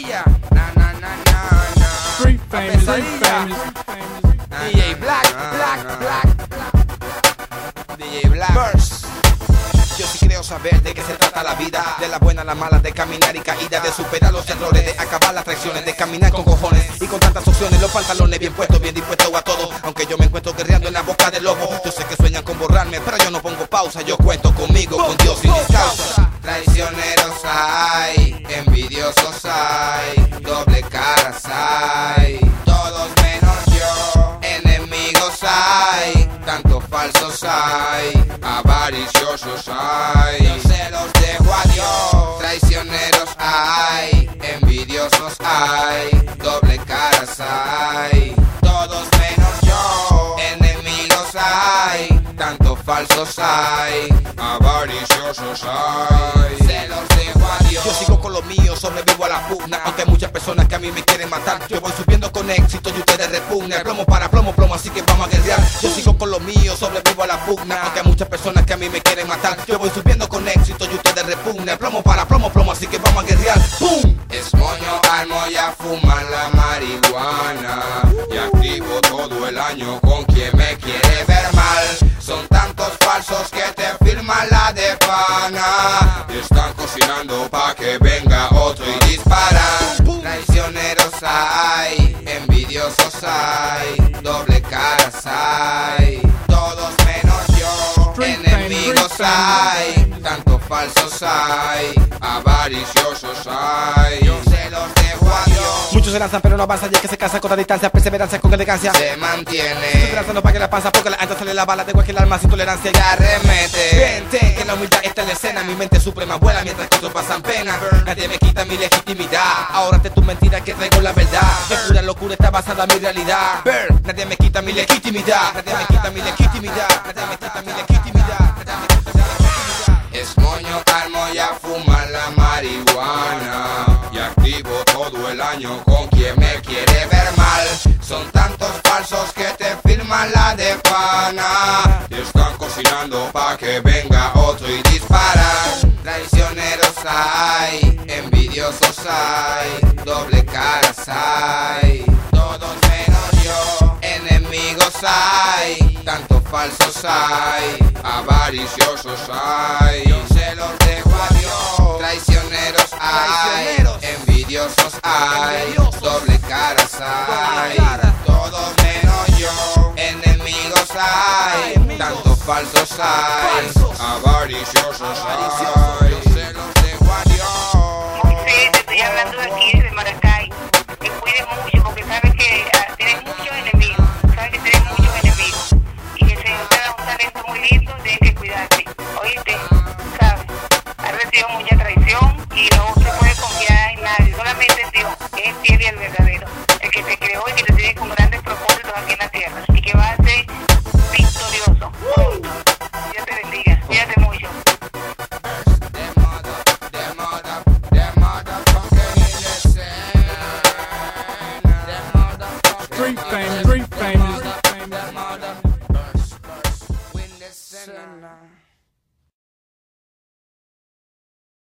pesadilla. Na na na na na. Street famous, street Pesadilla. famous. DJ Black, DJ Black. Verse. Yo sí creo saber de qué se trata la vida, de la buena, la mala, de caminar y caída, de superar los errores, de acabar las traiciones, de caminar con cojones y con tantas opciones, los pantalones bien puestos, bien dispuestos a todo. Aunque yo me encuentro guerreando en la boca del lobo, yo sé que sueñan con borrarme, pero yo no pongo pausa, yo cuento conmigo, con Dios y mis causas. Traicioneros hay, envidiosos hay, doble caras hay, todos menos yo. Enemigos hay, tanto falsos hay, avariciosos hay. Yo se los dejo a Dios. Traicioneros hay, envidiosos hay, doble caras hay, todos menos yo. Enemigos hay, tanto falsos hay, avariciosos hay. Se los dejo a Dios. Yo sigo con lo mío, sobrevivo a la pugna. Aunque hay muchas personas que a mí me quieren matar, yo voy subiendo con éxito y ustedes repugnan. Plomo para plomo, plomo, así que vamos a guerrear. Yo sigo con lo mío, sobrevivo a la pugna. Aunque hay muchas personas que a mí me quieren matar, yo voy subiendo con éxito y ustedes repugnan. Plomo para plomo, plomo, así que vamos a guerrear. ¡Pum! Es moño, armo y a fumar la marihuana. Y activo todo el año con quien me quiere ver mal. Son tantos falsos que te firman la de pana. Y están cocinando pa' que venga otro y disparan. Traicioneros hay, envidiosos hay, doble caras hay, todos menos yo. Enemigos hay, tanto falsos hay, avariciosos hay. Yo se los dejo a Dios. Muchos se lanzan pero no avanzan, ya que se cansan con la distancia, perseverancia con elegancia se mantiene. Esperanza no pague la panza porque la ancha sale la bala de cualquier alma sin tolerancia y arremete. Vente, que la humildad está en la escena, mi mente suprema vuela mientras que otros pasan pena. Nadie me quita mi legitimidad, ahora te tu mentira que traigo la verdad. Que pura locura está basada en mi realidad. Nadie me quita mi legitimidad, nadie me quita mi legitimidad, nadie me quita mi legitimidad, nadie me quita mi legitimidad. Es moño, armo y a fumar la marihuana. Y activo todo el año con quien me quiere ver mal. Son tantos falsos que te firman la de pana. Y están cocinando pa' que venga otro y disparan. Traicioneros hay, envidiosos hay, doble caras hay, todos menos yo. Enemigos hay, tanto falsos hay, avariciosos hay. Yo se los dejo a Dios. Traicioneros hay, envidiosos hay, doble caras hay, todos menos yo. Enemigos hay, tanto falsos hay, avariciosos hay. Yo se los dejo a Dios. Sí, te estoy hablando de aquí, de Maracay. Que cuides mucho porque sabes que tienes muchos enemigos. Sabes que tienes muchos enemigos. Y que el Señor te da un talento muy lindo, tienes que cuidarte. Oíste, sabes, has recibido mucha traición y no se puede confiar en nadie. Solamente en Dios, que es el fiel y el verdadero. El que te creó y que te tiene con grandes propósitos aquí en la tierra. Y que va a ser victorioso. Pronto. Dios te bendiga. Cuídate mucho. Street famous.